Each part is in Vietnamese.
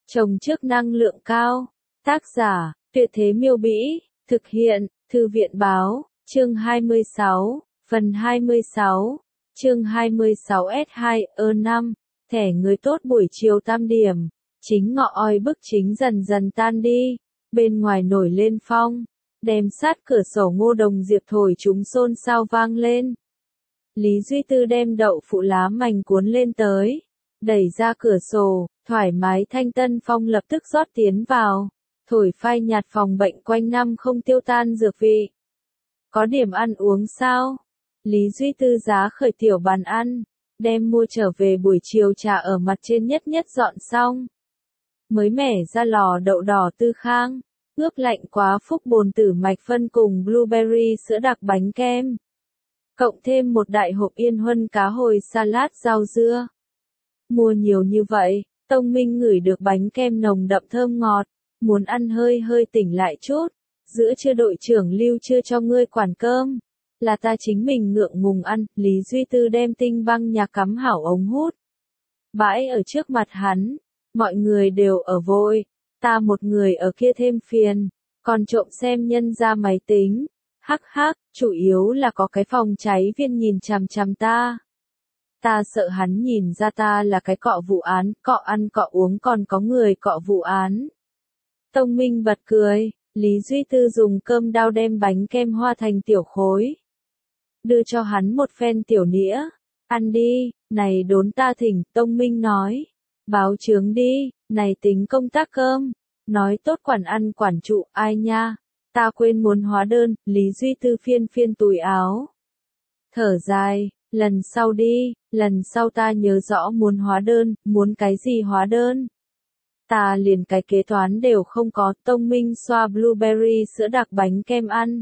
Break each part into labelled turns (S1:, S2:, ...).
S1: Trồng trước năng lượng cao. Tác giả, Tuyệt Thế Miêu Bĩ. Thực hiện, Thư viện Báo. Chương 26. Phần 26. Chương 26S2E5. Thẻ người tốt buổi chiều tam điểm. Chính ngọ oi bức chính dần dần tan đi. Bên ngoài nổi lên phong. Đem sát cửa sổ Ngô Đồng Diệp thổi chúng xôn xao vang lên. Lý Duy Tư đem đậu phụ lá mành cuốn lên tới. Đẩy ra cửa sổ, thoải mái thanh tân phong lập tức rót tiến vào. Thổi phai nhạt phòng bệnh quanh năm không tiêu tan dược vị. Có điểm ăn uống sao? Lý Duy Tư giá khởi tiểu bàn ăn. Đem mua trở về buổi chiều trà ở mặt trên nhất dọn xong. Mới mẻ ra lò đậu đỏ Tư Khang. Ướp lạnh quá phúc bồn tử mạch phân cùng blueberry sữa đặc bánh kem. Cộng thêm một đại hộp Yên Huân cá hồi salad rau dưa. Mua nhiều như vậy, Tông Minh ngửi được bánh kem nồng đậm thơm ngọt. Muốn ăn hơi tỉnh lại chút. Giữa trưa đội trưởng Lưu chưa cho ngươi quản cơm. Là ta chính mình ngượng ngùng ăn. Lý Duy Tư đem tinh băng nhà cắm hảo ống hút. Bãi ở trước mặt hắn. Mọi người đều ở vội. Ta một người ở kia thêm phiền. Còn trộm xem nhân ra máy tính. Hắc hắc, chủ yếu là có cái phòng cháy viên nhìn chằm chằm ta. Ta sợ hắn nhìn ra ta là cái cọ vụ án, cọ ăn cọ uống còn có người cọ vụ án. Tông Minh bật cười, Lý Duy Tư dùng cơm đao đem bánh kem hoa thành tiểu khối. Đưa cho hắn một phen tiểu nĩa. Ăn đi, này đốn ta thỉnh, Tông Minh nói. Báo chướng đi, này tính công tác cơm. Nói tốt quản ăn quản trụ, ai nha. Ta quên muốn hóa đơn, Lý Duy Tư phiên túi áo. Thở dài, lần sau đi, lần sau ta nhớ rõ muốn hóa đơn, muốn cái gì hóa đơn. Ta liền cái kế toán đều không có. Tông Minh xoa blueberry sữa đặc bánh kem ăn.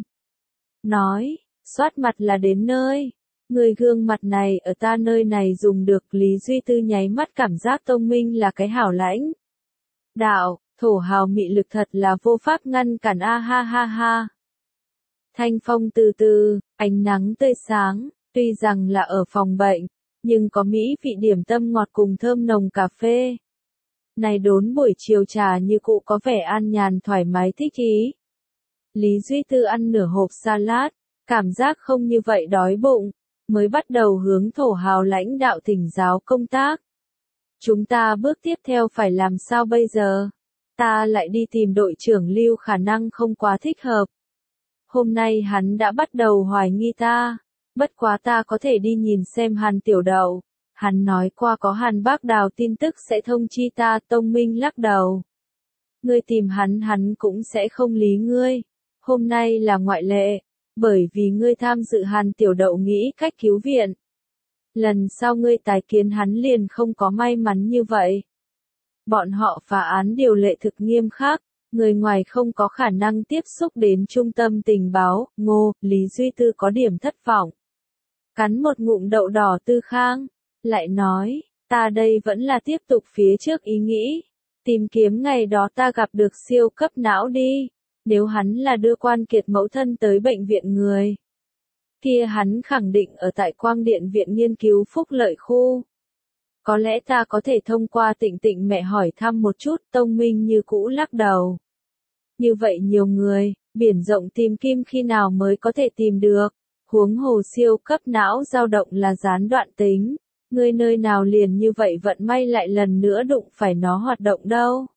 S1: Nói, soát mặt là đến nơi. Người gương mặt này ở ta nơi này dùng được. Lý Duy Tư nháy mắt cảm giác Tông Minh là cái hảo lãnh đạo, thổ hào mị lực thật là vô pháp ngăn cản a ha ha ha. Thanh phong từ từ, ánh nắng tươi sáng, tuy rằng là ở phòng bệnh, nhưng có mỹ vị điểm tâm ngọt cùng thơm nồng cà phê. Này đốn buổi chiều trà như cụ có vẻ an nhàn thoải mái thích ý. Lý Duy Tư ăn nửa hộp salad, cảm giác không như vậy đói bụng, mới bắt đầu hướng thổ hào lãnh đạo thỉnh giáo công tác. Chúng ta bước tiếp theo phải làm sao bây giờ? Ta lại đi tìm đội trưởng Lưu khả năng không quá thích hợp. Hôm nay hắn đã bắt đầu hoài nghi ta, bất quá ta có thể đi nhìn xem Hàn Tiểu Đậu. Hắn nói qua có Hàn Bác Đào tin tức sẽ thông chi ta. Tông Minh lắc đầu. Ngươi tìm hắn cũng sẽ không lý ngươi. Hôm nay là ngoại lệ, bởi vì ngươi tham dự Hàn Tiểu Đậu nghĩ cách cứu viện. Lần sau ngươi tái kiến hắn liền không có may mắn như vậy. Bọn họ phá án điều lệ thực nghiêm khắc, người ngoài không có khả năng tiếp xúc đến trung tâm tình báo. Ngô, Lý Duy Tư có điểm thất vọng. Cắn một ngụm đậu đỏ Tư Khang, lại nói, ta đây vẫn là tiếp tục phía trước ý nghĩ. Tìm kiếm ngày đó ta gặp được siêu cấp não đi. Nếu hắn là đưa Quan Kiệt mẫu thân tới bệnh viện người. Kia hắn khẳng định ở tại Quang Điện Viện Nghiên cứu Phúc Lợi Khu. Có lẽ ta có thể thông qua Tịnh mẹ hỏi thăm một chút. Tông Minh như cũ lắc đầu. Như vậy nhiều người, biển rộng tìm kim khi nào mới có thể tìm được. Huống hồ siêu cấp não dao động là gián đoạn tính. Ngươi nơi nào liền như vậy vận may lại lần nữa đụng phải nó hoạt động đâu.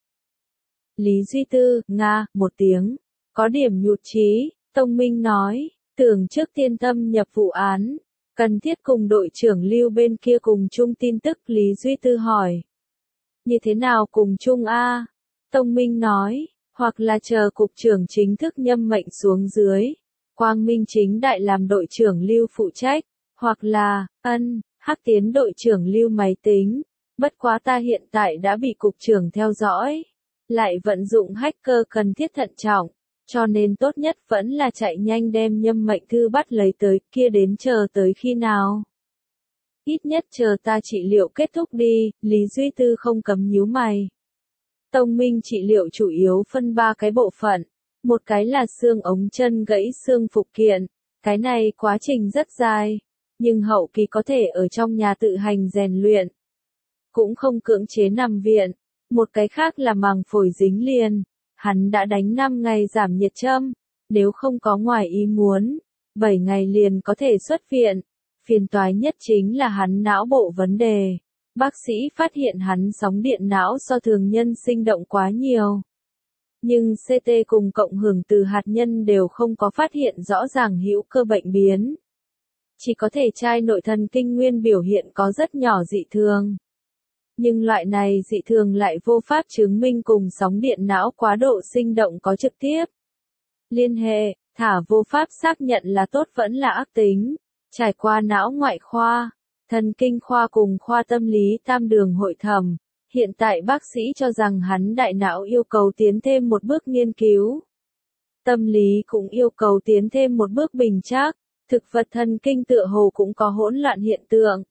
S1: Lý Duy Tư, Nga, một tiếng. Có điểm nhụt chí, Tông Minh nói, tưởng trước tiên tâm nhập vụ án. Cần thiết cùng đội trưởng Lưu bên kia cùng chung tin tức. Lý Duy Tư hỏi. Như thế nào cùng chung a? Tông Minh nói, hoặc là chờ cục trưởng chính thức nhâm mệnh xuống dưới. Quang Minh chính đại làm đội trưởng Lưu phụ trách. Hoặc là, hắc tiến đội trưởng Lưu máy tính. Bất quá ta hiện tại đã bị cục trưởng theo dõi. Lại vận dụng hacker cần thiết thận trọng. Cho nên tốt nhất vẫn là chạy nhanh đem nhâm mệnh thư bắt lấy tới. Kia đến chờ tới khi nào? Ít nhất chờ ta trị liệu kết thúc đi. Lý Duy Tư không cấm nhíu mày. Tông Minh trị liệu chủ yếu phân 3 cái bộ phận. Một cái là xương ống chân gãy xương phục kiện. Cái này quá trình rất dài. Nhưng hậu kỳ có thể ở trong nhà tự hành rèn luyện. Cũng không cưỡng chế nằm viện. Một cái khác là màng phổi dính liền, hắn đã đánh 5 ngày giảm nhiệt châm, nếu không có ngoài ý muốn, 7 ngày liền có thể xuất viện. Phiền toái nhất chính là hắn não bộ vấn đề. Bác sĩ phát hiện hắn sóng điện não so thường nhân sinh động quá nhiều. Nhưng CT cùng cộng hưởng từ hạt nhân đều không có phát hiện rõ ràng hữu cơ bệnh biến. Chỉ có thể trai nội thần kinh nguyên biểu hiện có rất nhỏ dị thường. Nhưng loại này dị thường lại vô pháp chứng minh cùng sóng điện não quá độ sinh động có trực tiếp liên hệ, thả vô pháp xác nhận là tốt vẫn là ác tính. Trải qua não ngoại khoa, thần kinh khoa cùng khoa tâm lý tam đường hội thẩm, hiện tại bác sĩ cho rằng hắn đại não yêu cầu tiến thêm một bước nghiên cứu. Tâm lý cũng yêu cầu tiến thêm một bước bình trắc, thực vật thần kinh tựa hồ cũng có hỗn loạn hiện tượng.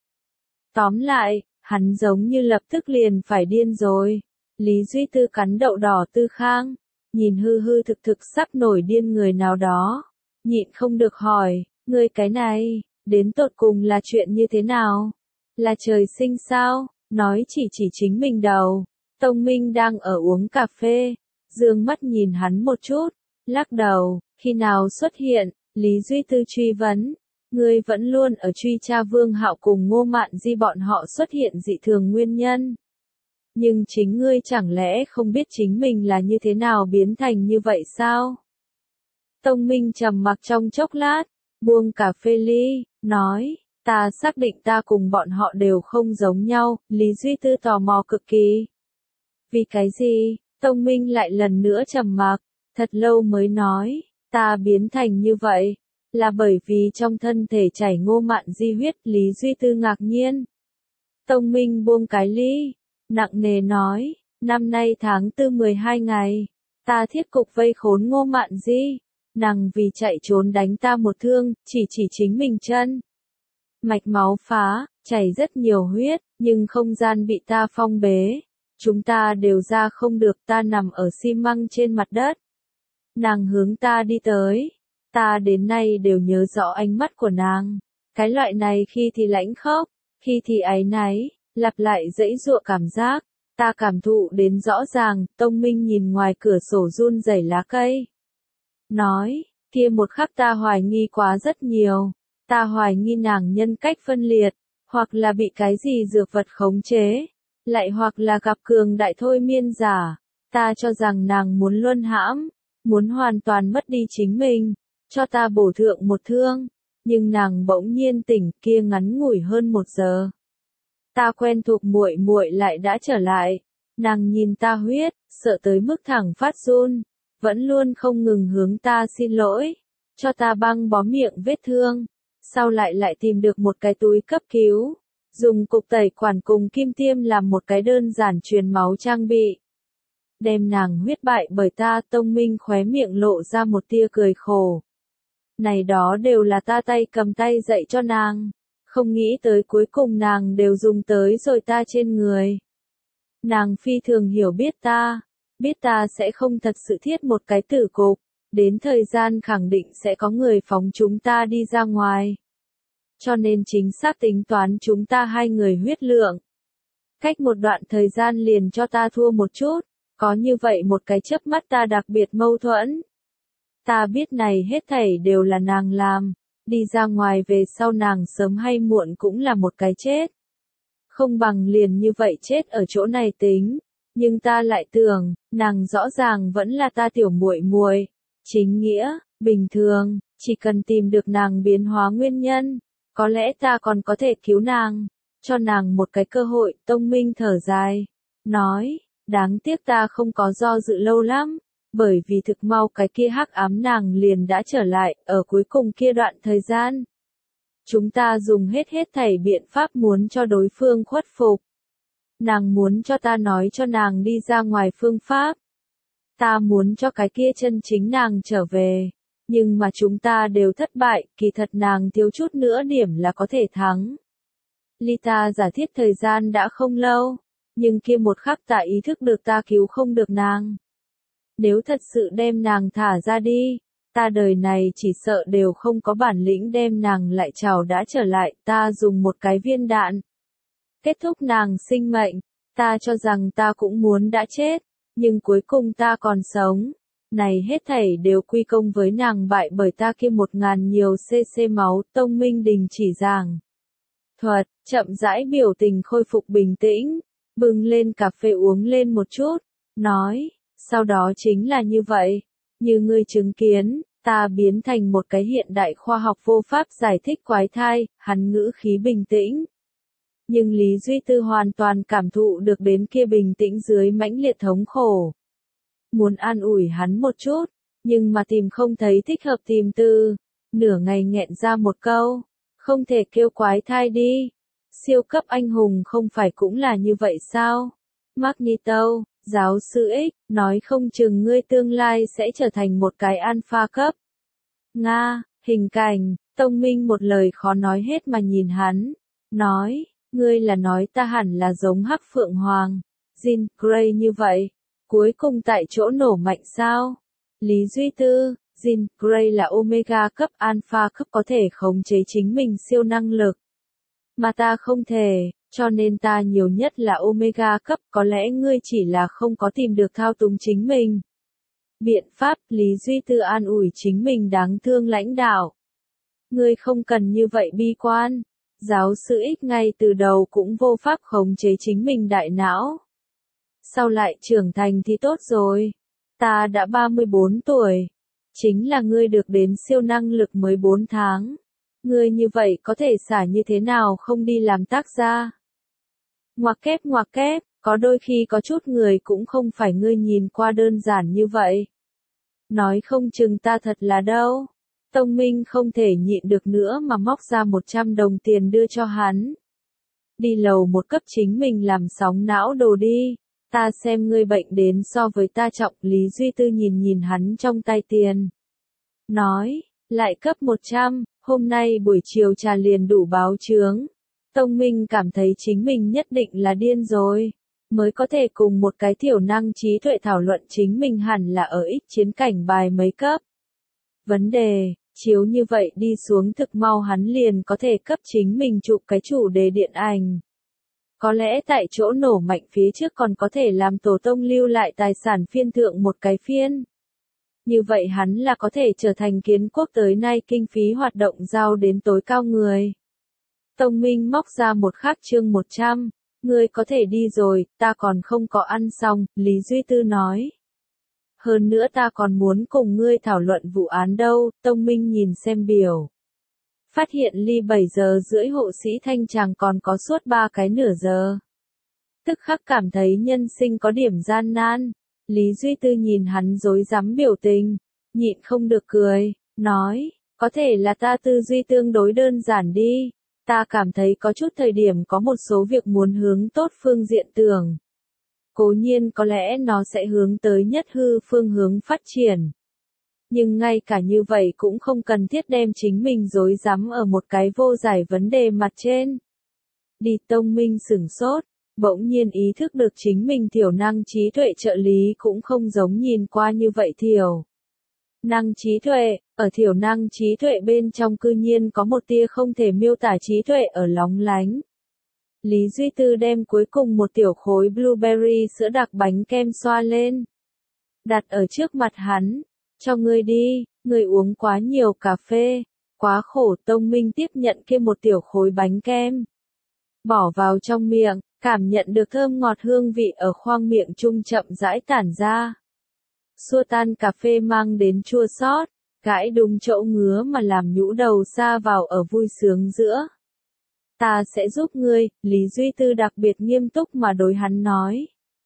S1: Tóm lại, hắn giống như lập tức liền phải điên rồi. Lý Duy Tư cắn đậu đỏ Tư Khang, nhìn hư hư thực thực sắp nổi điên người nào đó, nhịn không được hỏi, ngươi cái này, đến tột cùng là chuyện như thế nào? Là trời sinh sao? Nói chỉ chính mình đầu. Tông Minh đang ở uống cà phê, dương mắt nhìn hắn một chút, lắc đầu, khi nào xuất hiện? Lý Duy Tư truy vấn, ngươi vẫn luôn ở truy tra Vương Hạo cùng Ngô Mạn Di bọn họ xuất hiện dị thường nguyên nhân. Nhưng chính ngươi chẳng lẽ không biết chính mình là như thế nào biến thành như vậy sao? Tông Minh trầm mặc trong chốc lát, buông cà phê ly, nói, ta xác định ta cùng bọn họ đều không giống nhau. Lý Duy Tư tò mò cực kỳ. Vì cái gì? Tông Minh lại lần nữa trầm mặc, thật lâu mới nói, ta biến thành như vậy, là bởi vì trong thân thể chảy Ngô Mạn Di huyết. Lý Duy Tư ngạc nhiên. Tông Minh buông cái ly, nặng nề nói, năm nay tháng 4 12 ngày, ta thiết cục vây khốn Ngô Mạn Di, nàng vì chạy trốn đánh ta một thương, chỉ chính mình chân. Mạch máu phá, chảy rất nhiều huyết, nhưng không gian bị ta phong bế. Chúng ta đều ra không được, ta nằm ở xi măng trên mặt đất. Nàng hướng ta đi tới. Ta đến nay đều nhớ rõ ánh mắt của nàng. Cái loại này khi thì lãnh khóc, khi thì áy náy, lặp lại dãy giụa cảm giác. Ta cảm thụ đến rõ ràng. Tông Minh nhìn ngoài cửa sổ run rẩy lá cây. Nói, kia một khắc ta hoài nghi quá rất nhiều. Ta hoài nghi nàng nhân cách phân liệt, hoặc là bị cái gì dược vật khống chế, lại hoặc là gặp cường đại thôi miên giả. Ta cho rằng nàng muốn luân hãm, muốn hoàn toàn mất đi chính mình, cho ta bổ thượng một thương, nhưng nàng bỗng nhiên tỉnh, kia ngắn ngủi hơn 1 giờ. Ta quen thuộc muội muội lại đã trở lại, nàng nhìn ta huyết, sợ tới mức thẳng phát run, vẫn luôn không ngừng hướng ta xin lỗi, cho ta băng bó miệng vết thương. Sau lại tìm được một cái túi cấp cứu, dùng cục tẩy quản cùng kim tiêm làm một cái đơn giản truyền máu trang bị. Đem nàng huyết bại bởi ta. Tông Minh khóe miệng lộ ra một tia cười khổ. Này đó đều là ta tay cầm tay dạy cho nàng, không nghĩ tới cuối cùng nàng đều dùng tới rồi ta trên người. Nàng phi thường hiểu biết ta sẽ không thật sự thiết một cái tử cục. Đến thời gian khẳng định sẽ có người phóng chúng ta đi ra ngoài. Cho nên chính xác tính toán chúng ta 2 người huyết lượng. Cách một đoạn thời gian liền cho ta thua một chút. Có như vậy một cái chớp mắt ta đặc biệt mâu thuẫn. Ta biết này hết thảy đều là nàng làm. Đi ra ngoài về sau nàng sớm hay muộn cũng là một cái chết. Không bằng liền như vậy chết ở chỗ này tính. Nhưng ta lại tưởng, nàng rõ ràng vẫn là ta tiểu muội muội. Chính nghĩa, bình thường, chỉ cần tìm được nàng biến hóa nguyên nhân, có lẽ ta còn có thể cứu nàng, cho nàng một cái cơ hội. Tông Minh thở dài, nói, đáng tiếc ta không có do dự lâu lắm, bởi vì thực mau cái kia hắc ám nàng liền đã trở lại, ở cuối cùng kia đoạn thời gian. Chúng ta dùng hết thảy biện pháp muốn cho đối phương khuất phục. Nàng muốn cho ta nói cho nàng đi ra ngoài phương pháp. Ta muốn cho cái kia chân chính nàng trở về, nhưng mà chúng ta đều thất bại, kỳ thật nàng thiếu chút nữa điểm là có thể thắng. Lita giả thiết thời gian đã không lâu, nhưng kia một khắc ta ý thức được ta cứu không được nàng. Nếu thật sự đem nàng thả ra đi, ta đời này chỉ sợ đều không có bản lĩnh đem nàng lại trào đã trở lại. Ta dùng một cái viên đạn kết thúc nàng sinh mệnh. Ta cho rằng ta cũng muốn đã chết, nhưng cuối cùng ta còn sống. Này hết thảy đều quy công với nàng bại bởi ta kia 1000 nhiều cc máu. Tông Minh Đình chỉ giảng thuật, chậm rãi biểu tình khôi phục bình tĩnh, bưng lên cà phê uống lên một chút, nói, sau đó chính là như vậy, như ngươi chứng kiến, ta biến thành một cái hiện đại khoa học vô pháp giải thích quái thai. Hắn ngữ khí bình tĩnh. Nhưng Lý Duy Tư hoàn toàn cảm thụ được đến kia bình tĩnh dưới mãnh liệt thống khổ. Muốn an ủi hắn một chút, nhưng mà tìm không thấy thích hợp tìm từ, nửa ngày nghẹn ra một câu, không thể kêu quái thai đi. Siêu cấp anh hùng không phải cũng là như vậy sao? Magneto, giáo sư X, nói không chừng ngươi tương lai sẽ trở thành một cái alpha cấp. Nga, hình cảnh, Tông Minh một lời khó nói hết mà nhìn hắn, nói, ngươi là nói ta hẳn là giống Hắc Phượng Hoàng, Jean Grey như vậy, cuối cùng tại chỗ nổ mạnh sao? Lý Duy Tư, Jean Grey là Omega cấp alpha cấp có thể khống chế chính mình siêu năng lực. Mà ta không thể, cho nên ta nhiều nhất là Omega cấp, có lẽ ngươi chỉ là không có tìm được thao túng chính mình. Biện pháp, Lý Duy Tư an ủi chính mình đáng thương lãnh đạo. Ngươi không cần như vậy bi quan. Giáo sư X ngay từ đầu cũng vô pháp khống chế chính mình đại não. Sau lại trưởng thành thì tốt rồi. Ta đã 34 tuổi. Chính là ngươi được đến siêu năng lực mới 4 tháng. Ngươi như vậy có thể xả như thế nào không đi làm tác gia? Ngoặc kép, có đôi khi có chút người cũng không phải ngươi nhìn qua đơn giản như vậy. Nói không chừng ta thật là đâu. Tông Minh không thể nhịn được nữa mà móc ra 100 đồng tiền đưa cho hắn. Đi lầu một cấp chính mình làm sóng não đồ đi. Ta xem ngươi bệnh đến so với ta trọng. Lý Duy Tư nhìn nhìn hắn trong tay tiền. Nói, lại cấp 100, hôm nay buổi chiều trà liền đủ báo chướng. Tông Minh cảm thấy chính mình nhất định là điên rồi. Mới có thể cùng một cái thiểu năng trí tuệ thảo luận chính mình hẳn là ở ích chiến cảnh bài mấy cấp. Vấn đề, chiếu như vậy đi xuống thực mau hắn liền có thể cấp chính mình chụp cái chủ đề điện ảnh. Có lẽ tại chỗ nổ mạnh phía trước còn có thể làm tổ tông lưu lại tài sản phiên thượng một cái phiên. Như vậy hắn là có thể trở thành kiến quốc tới nay kinh phí hoạt động giao đến tối cao người. Tông Minh móc ra một khắc chương 100. Ngươi có thể đi rồi, ta còn không có ăn xong, Lý Duy Tư nói. Hơn nữa ta còn muốn cùng ngươi thảo luận vụ án đâu. Tông Minh nhìn xem biểu. Phát hiện ly 7 giờ rưỡi hộ sĩ thanh chàng còn có suốt 3 cái nửa giờ. Tức khắc cảm thấy nhân sinh có điểm gian nan. Lý Duy Tư nhìn hắn rối rắm biểu tình, nhịn không được cười, nói, có thể là ta tư duy tương đối đơn giản đi. Ta cảm thấy có chút thời điểm có một số việc muốn hướng tốt phương diện tưởng. Cố nhiên có lẽ nó sẽ hướng tới nhất hư phương hướng phát triển. Nhưng ngay cả như vậy cũng không cần thiết đem chính mình rối rắm ở một cái vô giải vấn đề mặt trên. Đi. Tông Minh sửng sốt, bỗng nhiên ý thức được chính mình thiểu năng trí tuệ trợ lý cũng không giống nhìn qua như vậy thiểu. Năng trí tuệ, ở thiểu năng trí tuệ bên trong cư nhiên có một tia không thể miêu tả trí tuệ ở lóng lánh. Lý Duy Tư đem cuối cùng một tiểu khối blueberry sữa đặc bánh kem xoa lên. Đặt ở trước mặt hắn. Cho ngươi đi, ngươi uống quá nhiều cà phê. Quá khổ. Tông Minh tiếp nhận kia một tiểu khối bánh kem. Bỏ vào trong miệng, cảm nhận được thơm ngọt hương vị ở khoang miệng trung chậm rãi tản ra. Xua tan cà phê mang đến chua xót, gãi đúng chỗ ngứa mà làm nhũ đầu sa vào ở vui sướng giữa. Ta sẽ giúp ngươi, Lý Duy Tư đặc biệt nghiêm túc mà đối hắn nói.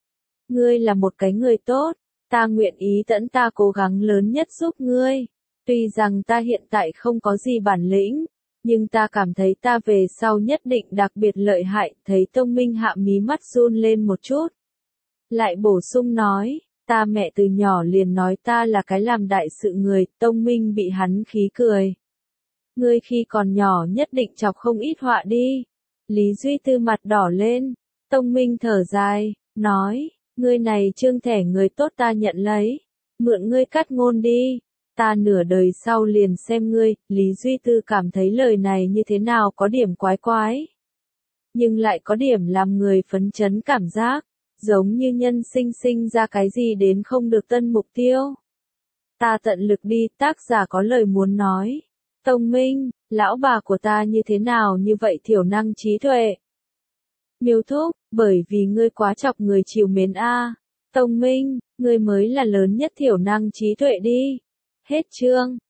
S1: Ngươi là một cái người tốt, ta nguyện ý tận ta cố gắng lớn nhất giúp ngươi. Tuy rằng ta hiện tại không có gì bản lĩnh, nhưng ta cảm thấy ta về sau nhất định đặc biệt lợi hại. Thấy Tông Minh hạ mí mắt run lên một chút. Lại bổ sung nói, ta mẹ từ nhỏ liền nói ta là cái làm đại sự người. Tông Minh bị hắn khí cười. Ngươi khi còn nhỏ nhất định chọc không ít họa đi. Lý Duy Tư mặt đỏ lên. Tông Minh thở dài, nói, ngươi này trương thẻ người tốt ta nhận lấy. Mượn ngươi cắt ngôn đi. Ta nửa đời sau liền xem ngươi. Lý Duy Tư cảm thấy lời này như thế nào có điểm quái quái. nhưng lại có điểm làm người phấn chấn cảm giác, giống như nhân sinh ra cái gì đến không được tân mục tiêu. Ta tận lực đi, tác giả có lời muốn nói. Tông Minh, lão bà của ta như thế nào như vậy thiểu năng trí tuệ. Miêu Thúc, bởi vì ngươi quá chọc người chiều mến a. Tông Minh, ngươi mới là lớn nhất thiểu năng trí tuệ đi. Hết chương.